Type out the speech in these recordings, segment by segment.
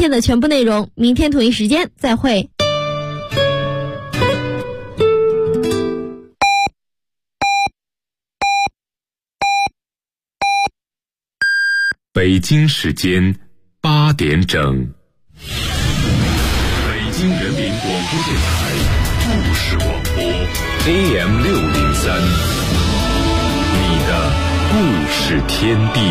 天的全部内容，明天同一时间再会。 北京时间8点整。北京人民广播电台故事广播 AM603， 你的故事天地。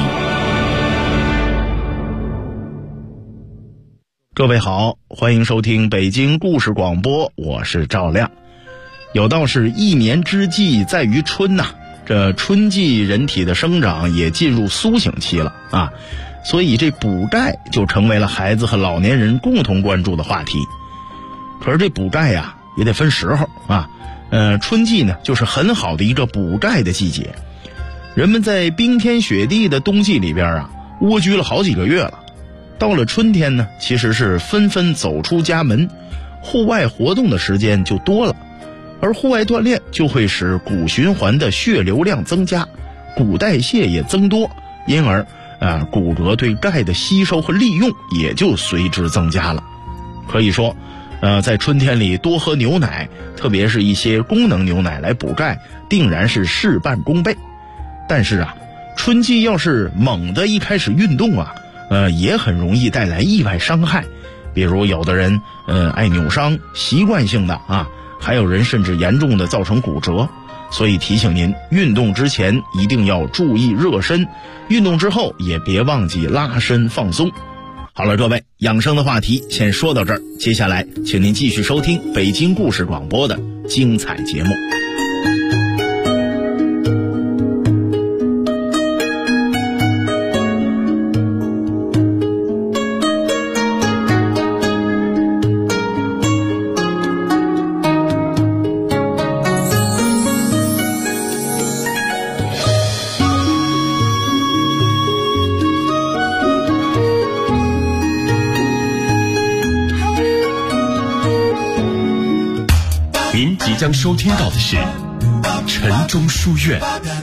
各位好，欢迎收听北京故事广播，我是赵亮。有道是一年之计在于春呐，这春季人体的生长也进入苏醒期了啊，所以这补钙就成为了孩子和老年人共同关注的话题。可是这补钙呀也得分时候啊，春季呢就是很好的一个补钙的季节。人们在冰天雪地的冬季里边啊蜗居了好几个月了，到了春天呢，其实是纷纷走出家门，户外活动的时间就多了，而户外锻炼就会使骨循环的血流量增加，骨代谢也增多，因而骨骼对钙的吸收和利用也就随之增加了。可以说在春天里多喝牛奶，特别是一些功能牛奶来补钙，定然是事半功倍。但是春季要是猛地一开始运动也很容易带来意外伤害，比如有的人爱扭伤，习惯性的还有人甚至严重的造成骨折。所以提醒您，运动之前一定要注意热身，运动之后也别忘记拉伸放松。好了，各位，养生的话题先说到这儿，接下来请您继续收听北京故事广播的精彩节目。 即将收听到的是晨钟书院。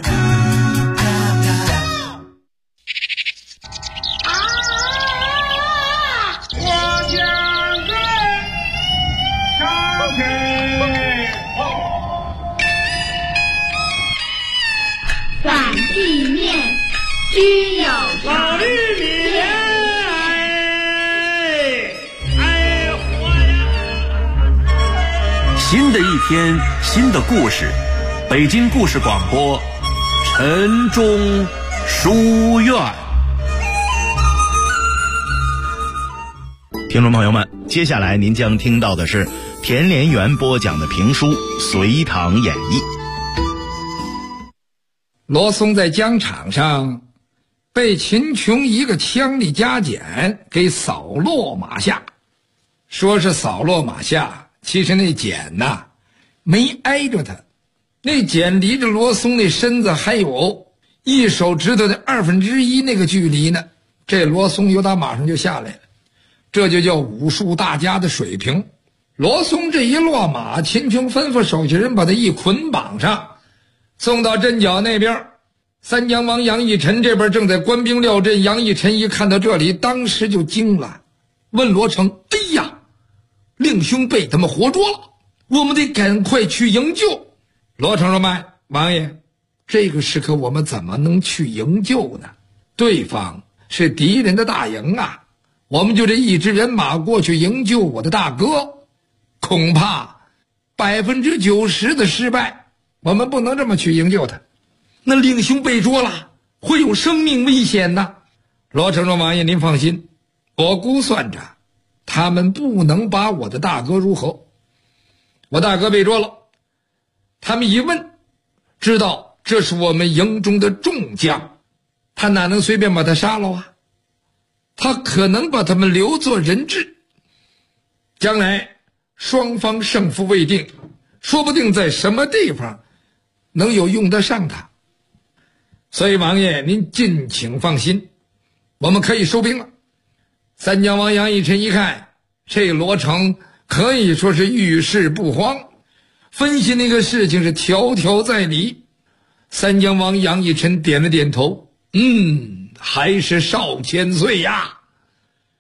反地面居有常。 新的一天，新的故事，北京故事广播晨钟书院。 听众朋友们，接下来您将听到的是田连元播讲的评书《隋唐演义》。 罗松在疆场上被秦琼一个枪里加锏给扫落马下，说是扫落马下，其实那锏没挨着他，那锏离着罗松那身子还有一手指头的1/2那个距离呢。这罗松由打马上就下来了，这就叫武术大家的水平。罗松这一落马，秦琼吩咐手下人把他一捆绑上，送到阵脚那边。三江王杨义臣这边正在官兵撂阵，杨义臣一看到这里，当时就惊了，问罗成：哎呀，令兄被他们活捉了，我们得赶快去营救。罗成说：慢，王爷，这个时刻我们怎么能去营救呢？对方是敌人的大营我们就这一支人马过去营救我的大哥，恐怕90%的失败，我们不能这么去营救他。那令兄被捉了，会有生命危险呐。罗成说：王爷您放心，我估算着他们不能把我的大哥如何。我大哥被捉了，他们一问知道这是我们营中的众将，他哪能随便把他杀了他可能把他们留作人质，将来双方胜负未定，说不定在什么地方能有用得上他。所以王爷您尽请放心，我们可以收兵了。三江王杨义臣一看这罗成可以说是遇事不慌，分析那个事情是条条在理。三江王杨义臣点了点头，还是少千岁呀。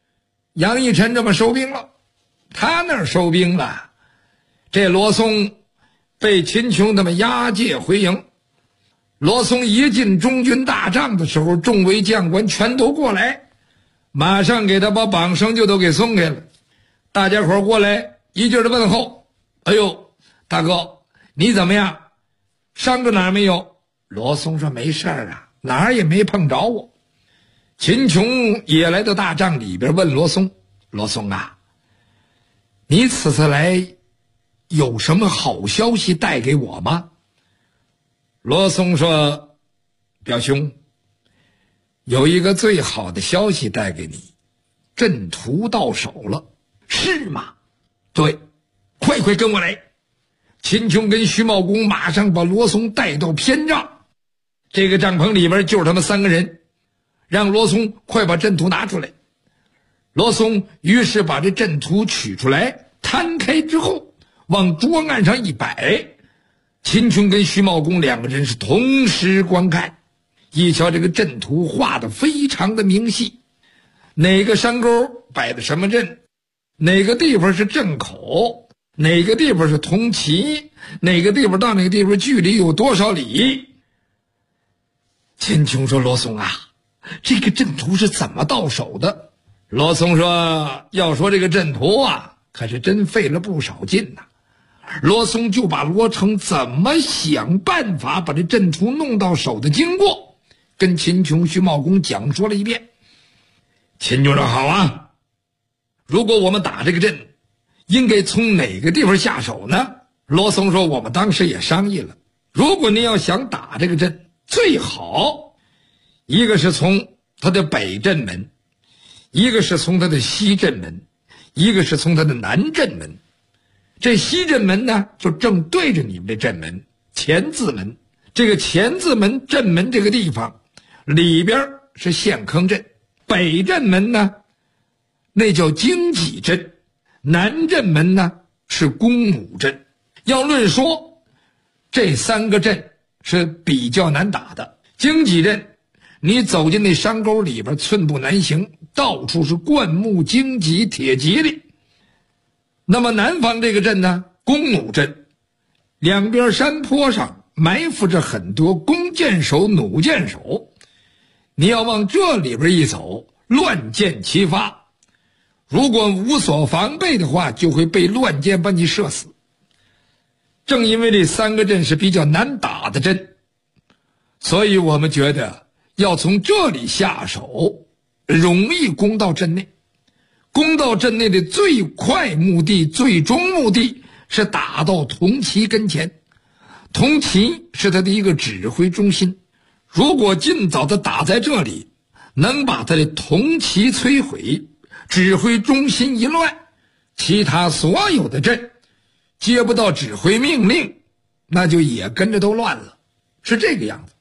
杨义臣这么收兵了，他那儿收兵了，这罗松被秦琼他们押解回营。罗松一进中军大帐的时候，众位将官全都过来，马上给他把绑绳就都给松开了。大家伙过来一劲儿的问候：哎呦，大哥你怎么样，伤着哪儿没有？罗松说没事儿啊，哪儿也没碰着我。秦琼也来到大帐里边问罗松：罗松啊，你此次来有什么好消息带给我吗？罗松说：表兄，有一个最好的消息带给你，阵图到手了。是吗？对，快快跟我来。秦琼跟徐茂公马上把罗松带到偏帐，这个帐篷里边就是他们3个人，让罗松快把阵图拿出来。罗松于是把这阵图取出来，摊开之后往桌案上一摆，秦琼跟徐茂公2个人是同时观看。一瞧这个阵图画得非常的明细，哪个山沟摆的什么阵，哪个地方是阵口，哪个地方是铜旗，哪个地方到哪个地方距离有多少里。秦琼说：罗松啊，这个阵图是怎么到手的？罗松说：要说这个阵图啊，可是真费了不少劲呐。罗松就把罗成怎么想办法把这阵图弄到手的经过跟秦琼、徐茂公讲说了一遍。秦琼说：好啊，如果我们打这个阵，应该从哪个地方下手呢？罗松说：我们当时也商议了，如果您要想打这个阵，最好一个是从他的北阵门，一个是从他的西阵门，一个是从他的南阵门。这西阵门呢，就正对着你们的阵门前字门。这个前字门阵门这个地方里边是陷坑阵，北阵门呢那叫荆棘阵，南阵门呢是弓弩阵。要论说这3个阵是比较难打的。荆棘阵你走进那山沟里边寸步难行，到处是灌木荆棘铁蒺藜。那么南方这个阵呢，弓弩阵，两边山坡上埋伏着很多弓箭手、弩箭手，你要往这里边一走，乱箭齐发，如果无所防备的话，就会被乱箭把你射死。正因为这3个阵是比较难打的阵，所以我们觉得要从这里下手，容易攻到阵内。攻到阵内的最快目的、最终目的是打到铜旗跟前。铜旗是他的一个指挥中心，如果尽早的打在这里，能把他的铜旗摧毁，指挥中心一乱，其他所有的阵接不到指挥命令，那就也跟着都乱了，是这个样子。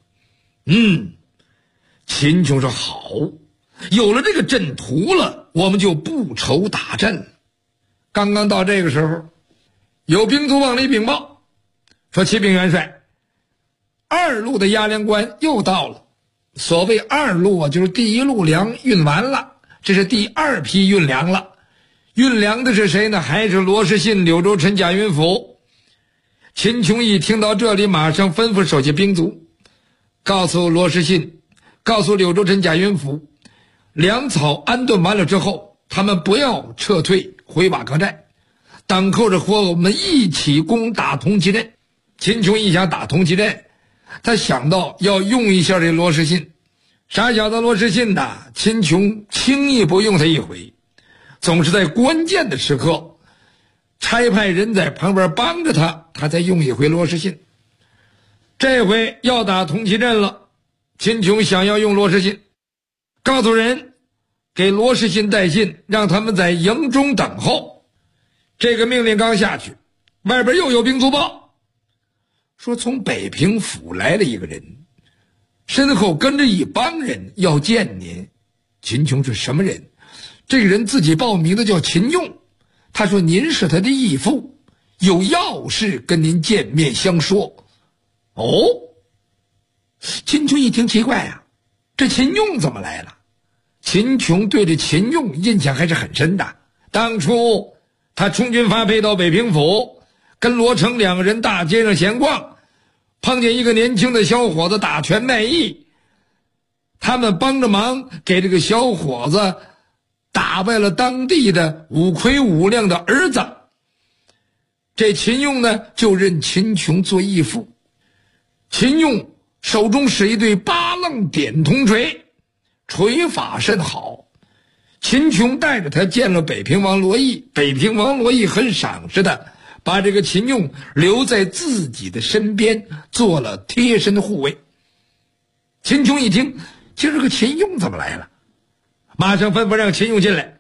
秦琼说：好，有了这个阵图了，我们就不愁打阵了。刚刚到这个时候，有兵卒往里禀报说：启禀元帅，2路的押粮官又到了。所谓2路啊，就是第1路粮运完了，这是第2批运粮了。运粮的是谁呢？还是罗士信、柳州陈、贾云甫。秦琼一听到这里，马上吩咐手下兵卒，告诉罗士信，告诉柳州陈、贾云甫，粮草安顿完了之后，他们不要撤退回瓦岗寨，等候着和我们一起攻打铜旗阵。秦琼一想打铜旗阵，他想到要用一下这罗士信。傻小子罗士信呐，秦琼轻易不用他一回，总是在关键的时刻差派人在旁边帮着他，他才用一回罗士信。这回要打铜旗阵了，秦琼想要用罗士信，告诉人给罗士信带信，让他们在营中等候。这个命令刚下去，外边又有兵卒报说从北平府来了一个人，身后跟着一帮人要见您。秦琼是什么人？这个人自己报名的叫秦用，他说您是他的义父，有要事跟您见面相说。秦琼一听奇怪啊，这秦用怎么来了？ 秦琼对这秦用印象还是很深的。当初他充军发配到北平府，跟罗成两个人大街上闲逛，碰见一个年轻的小伙子打拳卖艺，他们帮着忙给这个小伙子打败了当地的五魁五亮的儿子。这秦用呢就认秦琼做义父。秦用手中使一对八楞点铜锤，锤法甚好。秦琼带着他见了北平王罗毅，北平王罗毅很赏识的，把这个秦用留在自己的身边，做了贴身护卫。秦琼一听，今儿个秦用怎么来了？马上吩咐让秦用进来。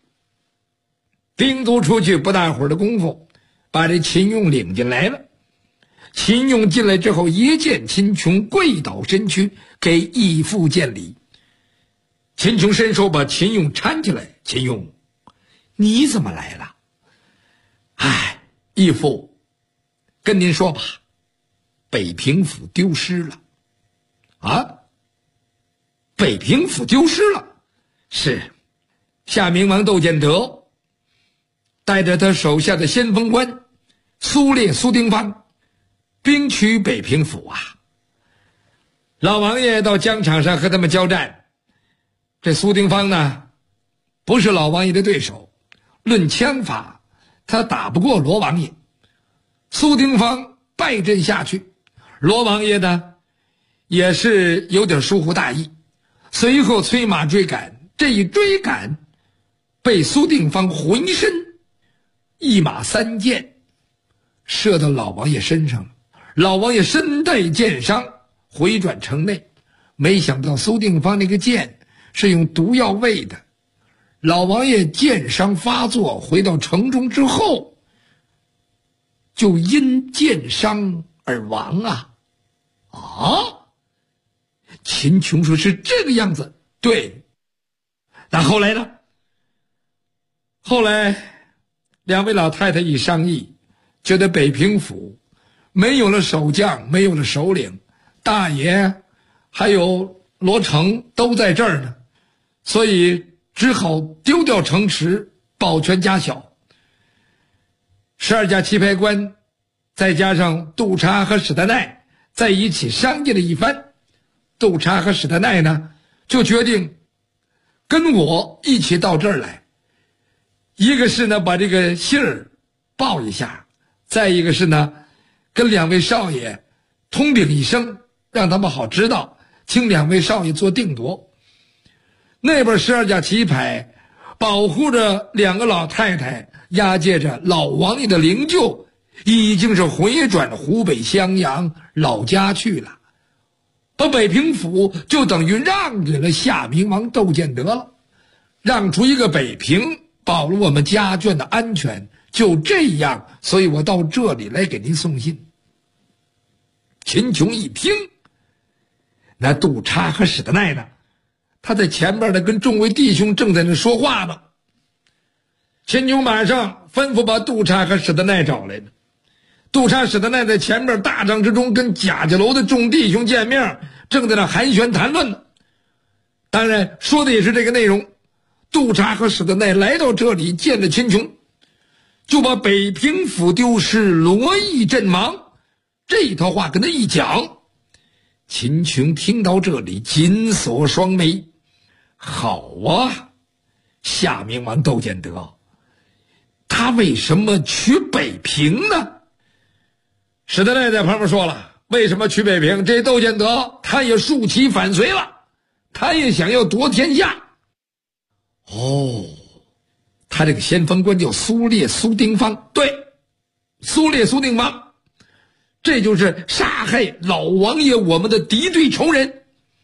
兵卒出去不大会儿的功夫，把这秦用领进来了。秦用进来之后，一见秦琼，跪倒身躯，给义父见礼。秦琼伸手把秦用搀起来：“秦用，你怎么来了？”“哎，义父，跟您说吧，北平府丢失了。”“啊？北平府丢失了？”“是，夏明王窦建德带着他手下的先锋官苏烈、苏丁方兵取北平府啊。老王爷到疆场上和他们交战，这苏丁方呢不是老王爷的对手，论枪法他打不过罗王爷。苏丁方败阵下去，罗王爷呢也是有点疏忽大意，随后催马追赶。这一追赶被苏定方浑身一马三箭射到老王爷身上了。老王爷身带箭伤，回转城内，没想到苏定方那个箭是用毒药喂的。老王爷箭伤发作，回到城中之后就因箭伤而亡啊！啊！秦琼说是这个样子。对。那后来呢？后来两位老太太一商议，觉得北平府没有了守将，没有了首领，大爷还有罗成都在这儿呢，所以只好丢掉城池，保全家小。12家棋牌官再加上杜查和史德奈在一起商议了一番，杜查和史德奈呢就决定跟我一起到这儿来，一个是呢把这个信儿报一下，再一个是呢跟两位少爷通禀一声，让他们好知道，请两位少爷做定夺。那边12家棋牌保护着两个老太太，押解着老王爷的灵柩，已经是回转湖北襄阳老家去了。把北平府就等于让给了夏明王窦建德了，让出一个北平，保了我们家眷的安全。就这样，所以我到这里来给您送信。秦琼一听，那杜查和史德奈呢，他在前边呢跟众位弟兄正在那说话呢。秦琼马上吩咐把杜查和史德奈找来了。杜查、史德奈在前面大帐之中跟贾家楼的众弟兄见面，正在那寒暄谈论呢。当然说的也是这个内容。杜查和史德奈来到这里见了秦琼，就把北平府丢失，罗毅阵亡这套话跟他一讲。秦琼听到这里紧锁双眉，好啊，夏明王窦建德他为什么取北平呢？史德奈在旁边说了，为什么取北平？这窦建德他也竖旗反隋了，他也想要夺天下。哦，他这个先锋官叫苏烈、苏丁方，对，苏烈、苏丁方，这就是杀害老王爷我们的敌对仇人。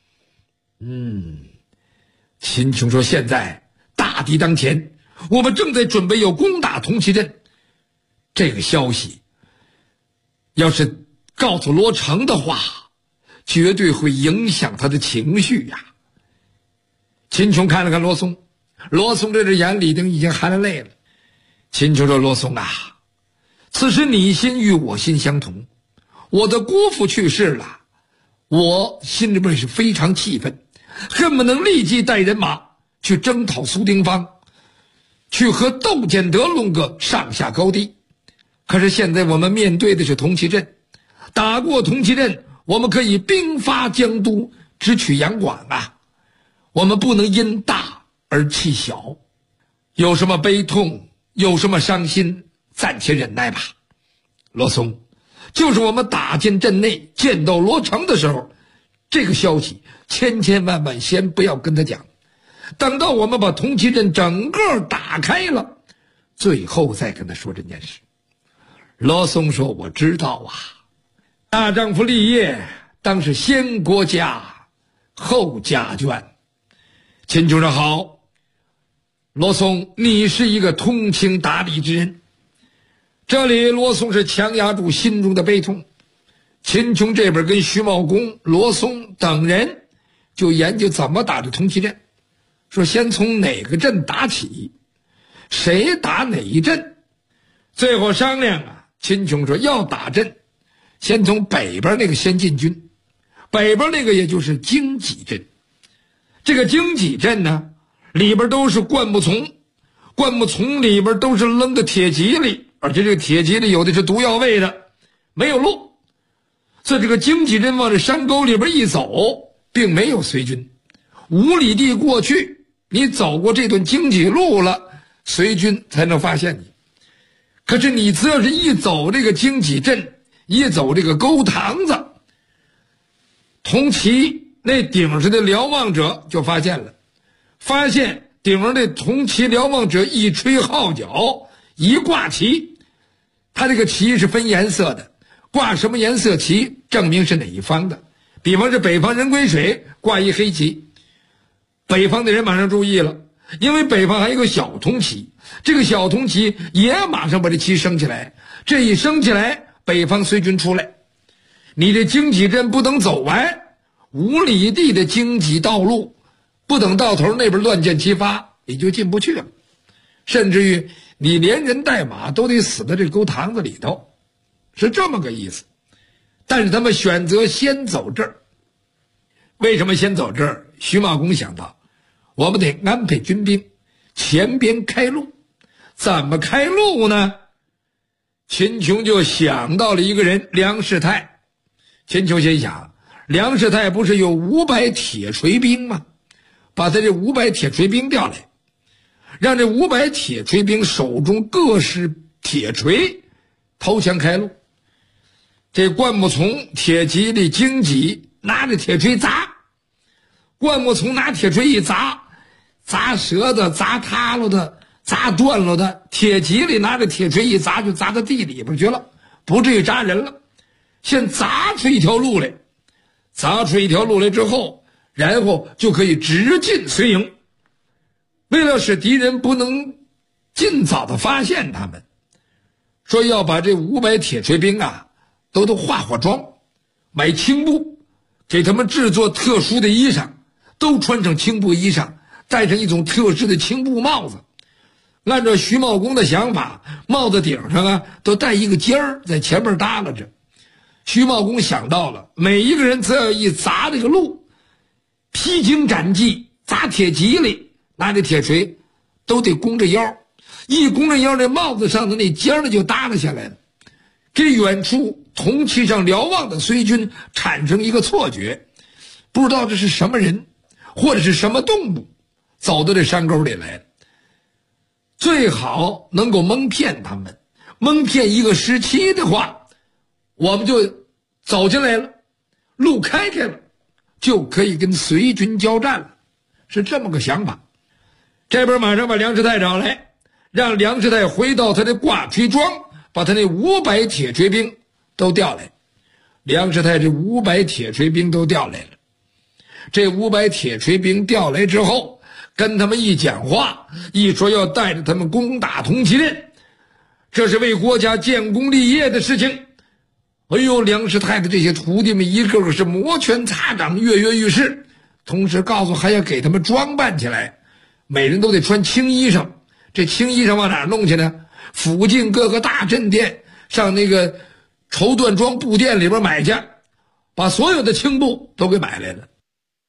秦琼说，现在大敌当前，我们正在准备要攻打铜旗镇。这个消息要是告诉罗成的话，绝对会影响他的情绪呀。秦琼看了看罗松，罗松这只眼里已经含了泪了。秦琼说，罗松啊，此时你心与我心相同，我的姑父去世了，我心里边是非常气愤，恨不能立即带人马去征讨苏定方，去和窦建德论个上下高低。可是现在我们面对的是同期镇，打过同期镇，我们可以兵发江都，直取杨广啊！我们不能因大而气小，有什么悲痛，有什么伤心，暂且忍耐吧。罗松，就是我们打进镇内，见到罗成的时候，这个消息千万先不要跟他讲，等到我们把同期镇整个打开了，最后再跟他说这件事。罗松说：我知道啊，大丈夫立业当是先国家后家眷。秦琼说：好，罗松，你是一个通情达理之人。这里罗松是强压住心中的悲痛，秦琼这边跟徐茂公、罗松等人就研究怎么打这同期镇，说先从哪个镇打起，谁打哪一镇。最后商量啊，秦琼说要打镇，先从北边那个先进军，北边那个也就是荆棘镇。这个荆棘镇呢，里边都是灌木丛，灌木丛里边都是扔的铁蒺藜，而且这个铁蒺藜有的是毒药味的，没有路。所以这个荆棘镇往这山沟里边一走，并没有随军，5里地过去，你走过这段荆棘路了，随军才能发现你。可是你只要是一走这个荆棘镇，一走这个沟塘子，同期那顶上的瞭望者就发现了，发现顶上的同旗瞭望者一吹号角，一挂旗，他这个旗是分颜色的，挂什么颜色旗证明是哪一方的。比方是北方人归水，挂一黑旗，北方的人马上注意了，因为北方还有一个小铜旗，这个小铜旗也马上把这旗升起来，这一升起来，北方随军出来，你这荆棘镇不等走完5里地的荆棘道路，不等到头那边乱箭齐发，你就进不去了，甚至于你连人带马都得死在这沟塘子里头，是这么个意思。但是他们选择先走这儿，为什么先走这儿？徐茂公想到，我们得安排军兵，前边开路。怎么开路呢？秦琼就想到了一个人，梁士泰。秦琼心想，梁士泰不是有500铁锤兵吗？把他这500铁锤兵调来，让这500铁锤兵手中各施铁锤，投降开路。这灌木丛、铁蒺藜、荆棘拿着铁锤砸，灌木丛拿铁锤一砸，砸折的、砸塌了的、砸断了的；铁蒺藜拿着铁锤一砸，就砸到地里边去了，不至于扎人了。先砸出一条路来，砸出一条路来之后，然后就可以直进绥营。为了使敌人不能尽早的发现他们，说要把这500铁锤兵啊都化妆，买青布，给他们制作特殊的衣裳，都穿上青布衣裳，戴上一种特制的青布帽子。按照徐茂公的想法，帽子顶上啊都带一个尖儿，在前面耷拉着。徐茂公想到了，每一个人只要一砸这个路，披荆斩棘，砸铁蒺藜，拿着铁锤，都得弓着腰，一弓着腰，这帽子上的那尖儿就耷拉下来了，给远处铜旗上瞭望的绥军产生一个错觉，不知道这是什么人或者是什么动物走到这山沟里来了。最好能够蒙骗他们，蒙骗一个时期的话，我们就走进来了，路开了，就可以跟隋军交战了，是这么个想法。这边马上把梁士泰找来，让梁士泰回到他的挂锤庄，把他那500铁锤兵都调来。梁士泰这500铁锤兵都调来了，这500铁锤兵调来之后，跟他们一讲话，一说要带着他们攻打同期镇，这是为国家建功立业的事情。哎呦，梁士泰的这些徒弟们一个个是摩拳擦掌，跃跃欲试，同时告诉还要给他们装扮起来，每人都得穿青衣裳。这青衣裳往哪儿弄去呢？附近各个大镇店，上那个绸缎庄布店里边买去，把所有的青布都给买来了。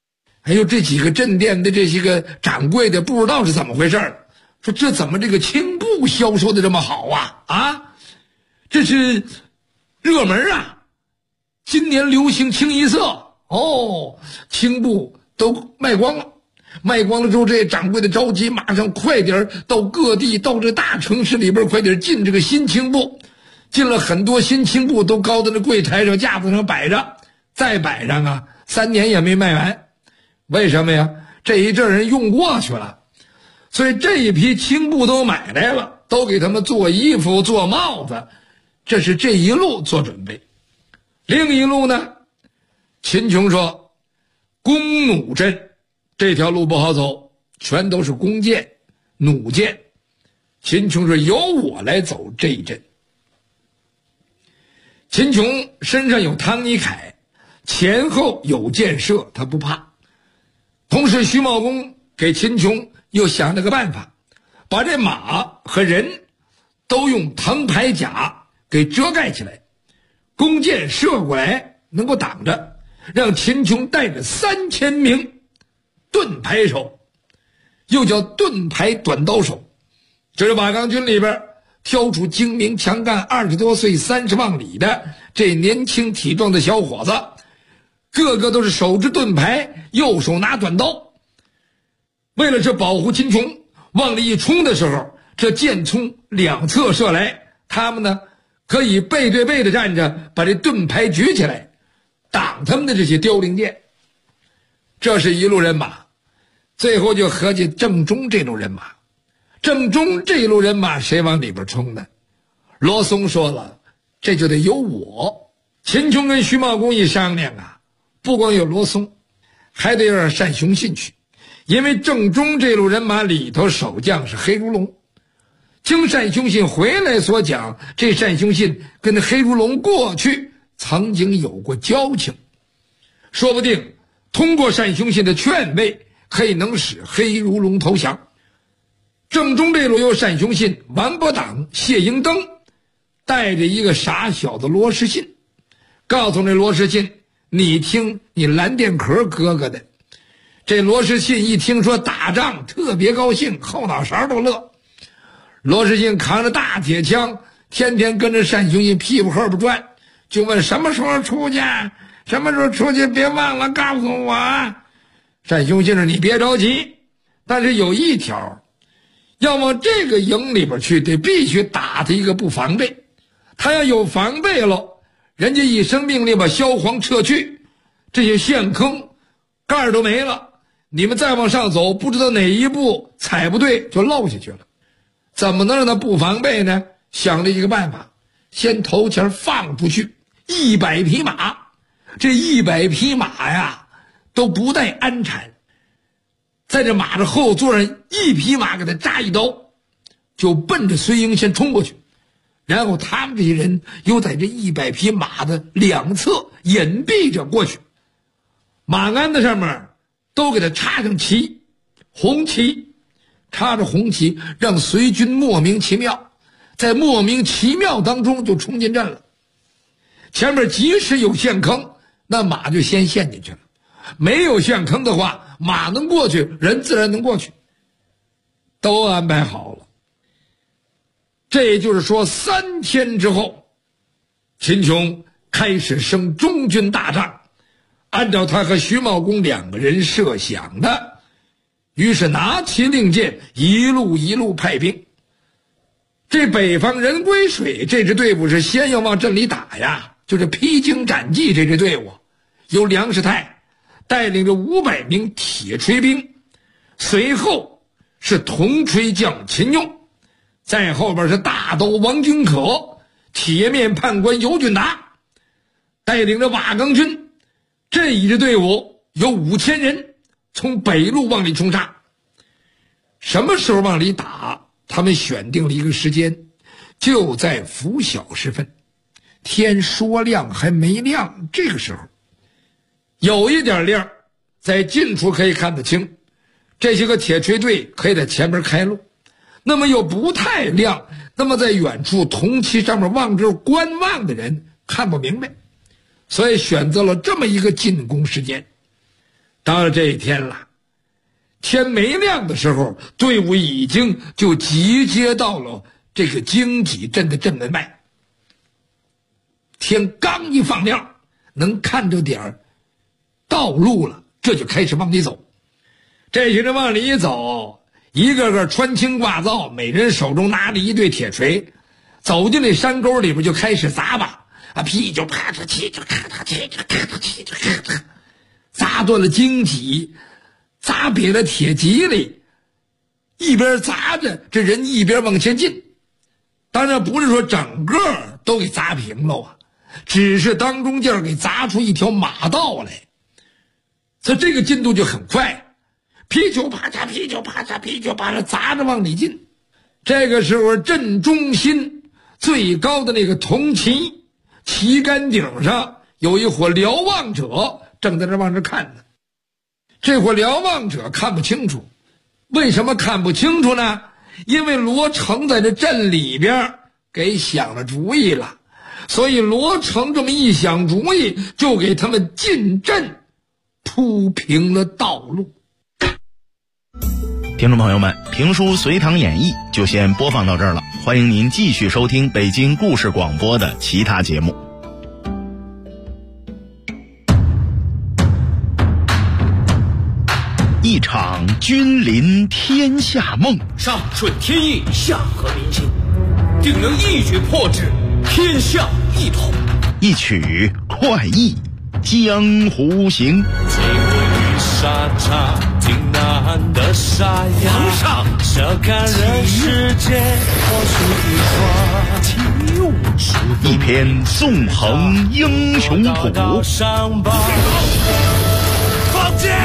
还有这几个镇店的这些个掌柜的不知道是怎么回事，说这怎么这个青布销售的这么好啊？这是热门啊，今年流行清一色哦，青布都卖光了。卖光了之后，这些掌柜的着急，马上快点到各地，到这大城市里边快点进这个新青布。进了很多新青布，都高在这柜台上架子上摆着，再摆上啊，3年也没卖完。为什么呀？这一阵人用过去了，所以这一批青布都买来了，都给他们做衣服做帽子，这是这一路做准备。另一路呢，秦琼说弓弩阵这条路不好走，全都是弓箭弩箭。秦琼说由我来走这一阵。秦琼身上有汤尼凯，前后有箭射，他不怕。同时徐茂公给秦琼又想了个办法，把这马和人都用藤牌甲给遮盖起来，弓箭射过来能够挡着，让秦琼带着3000名盾牌手，又叫盾牌短刀手。这是瓦岗军里边挑出精明强干20多岁30万里的这年轻体壮的小伙子，个个都是手执盾牌，右手拿短刀。为了这保护秦琼，往里一冲的时候，这箭从两侧射来，他们呢可以背对背的站着，把这盾牌举起来挡他们的这些凋零箭。这是一路人马。最后就合计正中这路人马，正中这路人马谁往里边冲呢？罗松说了，这就得由我。秦琼跟徐茂公一商量啊，不光有罗松，还得让单雄信去，因为正中这路人马里头守将是黑如龙。经单雄信回来所讲，这单雄信跟黑如龙过去曾经有过交情，说不定通过单雄信的劝慰，可以能使黑如龙投降。正中这路有单雄信、王伯党、谢英登，带着一个傻小子罗士信，告诉这罗士信，你听你蓝靛壳哥哥的。这罗士信一听说打仗特别高兴，后脑勺都乐。罗士信扛着大铁枪，天天跟着单雄信屁股后边转，就问什么时候出去，什么时候出去，别忘了告诉我啊。单雄信说你别着急，但是有一条，要往这个营里边去，得必须打他一个不防备。他要有防备了，人家一声命令把萧煌撤去，这些陷坑盖儿都没了，你们再往上走，不知道哪一步踩不对就漏下去了。怎么能让他不防备呢？想了一个办法，先头前放出去100匹马，这100匹马呀都不带鞍产，在这马的后座上一匹马给他扎一刀，就奔着孙英先冲过去，然后他们这些人又在这100匹马的两侧隐蔽着过去，马鞍子上面都给他插上旗，红旗，插着红旗，让随军莫名其妙，在莫名其妙当中就冲进阵了。前面即使有陷坑，那马就先陷进去了，没有陷坑的话，马能过去，人自然能过去，都安排好了。这也就是说3天之后，秦琼开始升中军大帐，按照他和徐茂公2个人设想的，于是拿起令箭，一路派兵。这北方人归水这支队伍是先要往镇里打呀，就是披荆斩棘这支队伍，由梁士泰带领着500名铁锤兵，随后是铜锤将秦用，在后边是大刀王君可、铁面判官尤俊达，带领着瓦岗军。这一支队伍有5000人，从北路往里冲杀。什么时候往里打？他们选定了一个时间，就在拂晓时分，天说亮还没亮，这个时候有一点亮，在近处可以看得清，这些个铁锤队可以在前面开路。那么又不太亮，那么在远处铜旗上面望着观望的人看不明白，所以选择了这么一个进攻时间。 到了这一天了，天没亮的时候，队伍已经就集结到了这个荆棘镇的镇门外。天刚一放亮，能看着点道路了，这就开始往里走。这些人往里走，一个个穿青挂皂，每人手中拿着一对铁锤，走进那山沟里边就开始砸吧，噼就啪嚓，气就咔嚓，气就咔嚓，气就咔嚓，砸断了荆棘，砸瘪了铁蒺藜，一边砸着，这人一边往前进。当然不是说整个都给砸平了啊，只是当中间给砸出一条马道来。他这个进度就很快，噼就啪嚓，噼就啪嚓，噼就啪嚓，砸着往里进。这个时候镇中心最高的那个铜旗旗杆顶上有一伙瞭望者正在那往这看呢。这伙瞭望者看不清楚，为什么看不清楚呢？因为罗成在这镇里边给想了主意了，所以罗成这么一想主意，就给他们进镇铺平了道路。 听众朋友们，评书《隋唐演义》就先播放到这儿了，欢迎您继续收听北京故事广播的其他节目。一场君临天下梦， 上顺天意，下合民心，定能一举破之，天下一统。 一曲快意江湖行。 经过沙场，挺难的沙哑。 皇上， 笑看人世间，或许一花。 一篇纵横英雄谱。 上报， 放箭！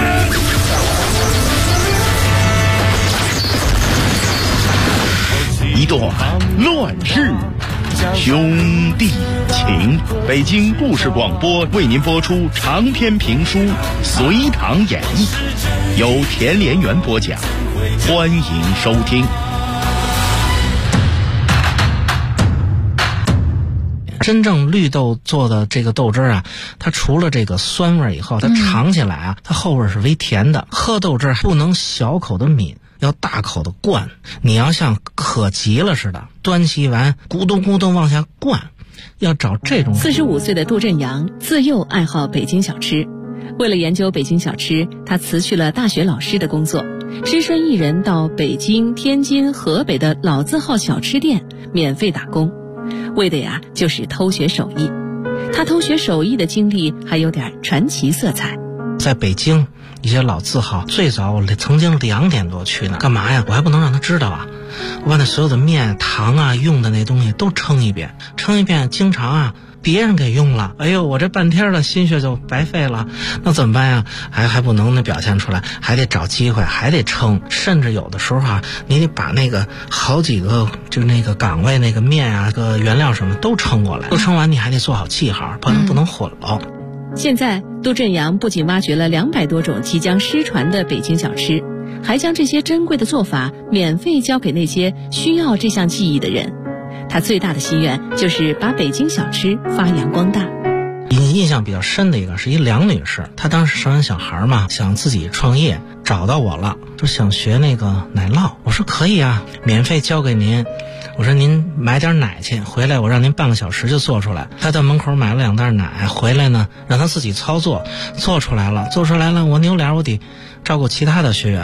一段乱世兄弟情。北京故事广播为您播出长篇评书《隋唐演义》，由田连元播讲，欢迎收听。 真正绿豆做的这个豆汁啊，它除了这个酸味以后，它尝起来啊，它后味是微甜的。喝豆汁不能小口的抿，要大口的灌，你要像渴急了似的，端起碗咕咚咕咚往下灌，要找这种。 45岁的杜振阳自幼爱好北京小吃，为了研究北京小吃，他辞去了大学老师的工作，只身一人到北京、天津、河北的老字号小吃店免费打工，为的呀就是偷学手艺。他偷学手艺的经历还有点传奇色彩。 在北京一些老字号，最早我曾经2点多去呢，干嘛呀？我还不能让他知道啊！我把那所有的面、糖啊、用的那东西都称一遍，经常啊别人给用了，哎呦，我这半天的心血就白费了，那怎么办呀？还不能表现出来，还得找机会，还得称，甚至有的时候啊，你得把那个好几个就那个岗位那个面啊、个原料什么都称过来，都称完你还得做好记号，不能混了。 现在杜振阳不仅挖掘了200多种即将失传的北京小吃，还将这些珍贵的做法免费教给那些需要这项技艺的人。他最大的心愿就是把北京小吃发扬光大。 印象比较深的一个是一梁女士，她当时生完小孩嘛，想自己创业，找到我了，就想学那个奶酪。我说可以啊，免费教给您。我说您买点奶去，回来我让您半个小时就做出来。他到门口买了2袋奶，回来呢让他自己操作，做出来了，我扭脸我得照顾其他的学员。